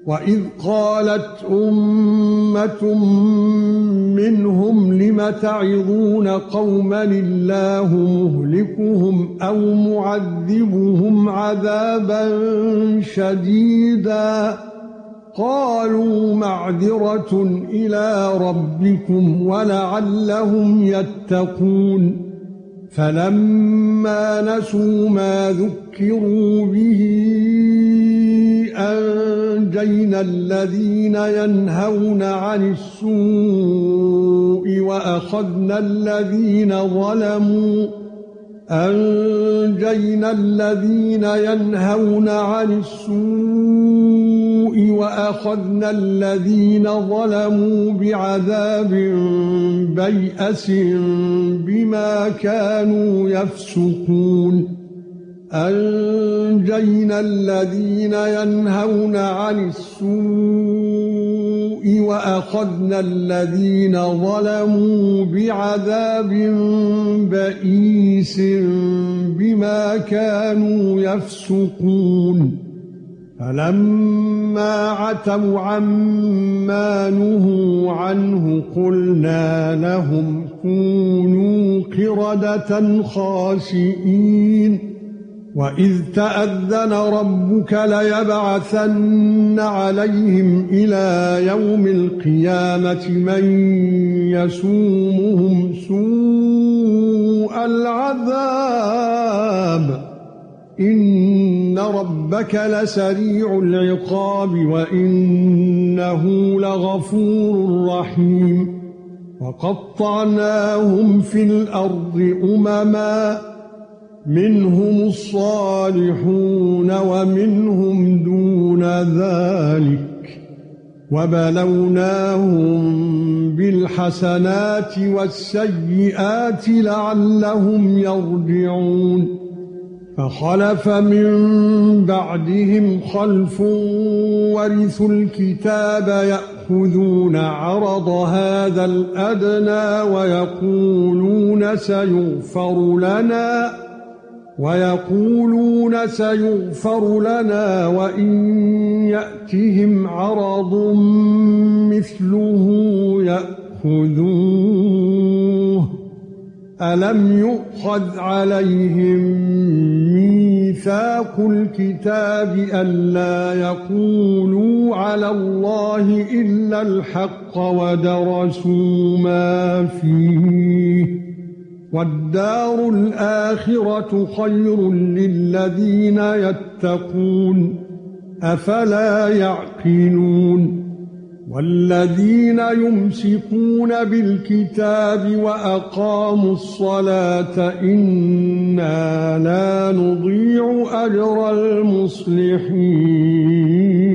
وَإِذْ قَالَتْ أُمَّةٌ مِّنْهُمْ لِمَ تَعِظُونَ قَوْمًا اللَّهُ مُهْلِكُهُمْ أَوْ مُعَذِّبُهُمْ عَذَابًا شَدِيدًا قَالُوا مَعْذِرَةٌ إِلَى رَبِّكُمْ وَلَعَلَّهُمْ يَتَّقُونَ فَلَمَّا نَسُوا مَا ذُكِّرُوا بِهِ أَنجَيْنَا الَّذِينَ يَنْهَوْنَ عَنِ السُّوءِ وَأَخَذْنَا الَّذِينَ ظَلَمُوا بِعَذَابٍ بَيْأَسٍ بِمَا كَانُوا يَفْسُقُونَ أَنجَيْنَا الَّذِينَ يَنْهَوْنَ عَنِ السُّوءِ وَأَخَذْنَا الَّذِينَ ظَلَمُوا بِعَذَابٍ بَئِيسٍ بِمَا كَانُوا يَفْسُقُونَ فَلَمَّا عَتَوْا عَمَّا نُهُوا عَنْهُ قُلْنَا لَهُمْ كُونُوا قِرَدَةً خَاسِئِينَ وَإِذْ تَأَذَّنَ رَبُّكَ لَيَبْعَثَنَّ عَلَيْهِمْ إِلَى يَوْمِ الْقِيَامَةِ مَن يَسُومُهُمْ سُوءَ الْعَذَابِ إِنَّ رَبَّكَ لَسَرِيعُ الْعِقَابِ وَإِنَّهُ لَغَفُورٌ رَّحِيمٌ وَقَطَّعْنَاهُمْ فِي الْأَرْضِ أُمَمًا مِنْهُمُ الصَّالِحُونَ وَمِنْهُمْ دُونَ ذَلِكَ وَبَلَوْنَاهُمْ بِالْحَسَنَاتِ وَالسَّيِّئَاتِ لَعَلَّهُمْ يَرْجِعُونَ فَخَلَفَ مِن بَعْدِهِمْ خَلْفٌ وَرِثُوا الْكِتَابَ يَأْخُذُونَ عَرَضَ هَذَا الْأَدْنَى وَيَقُولُونَ سَيُغْفَرُ لَنَا وَإِن يَأْتِهِمْ عَرَضٌ مِثْلُهُ يَأْخُذُوهُ أَلَمْ يُؤْخَذْ عَلَيْهِمْ مِيثَاقُ الْكِتَابِ أَلَّا يَقُولُوا عَلَى اللَّهِ إِلَّا الْحَقَّ وَدَرَسُوا مَا فِيهِ وَالدَّارُ الْآخِرَةُ خَيْرٌ لِّلَّذِينَ يَتَّقُونَ أَفَلَا يَعْقِلُونَ وَالَّذِينَ يُمْسِكُونَ بِالْكِتَابِ وَأَقَامُوا الصَّلَاةَ إِنَّا لَا نُضِيعُ أَجْرَ الْمُصْلِحِينَ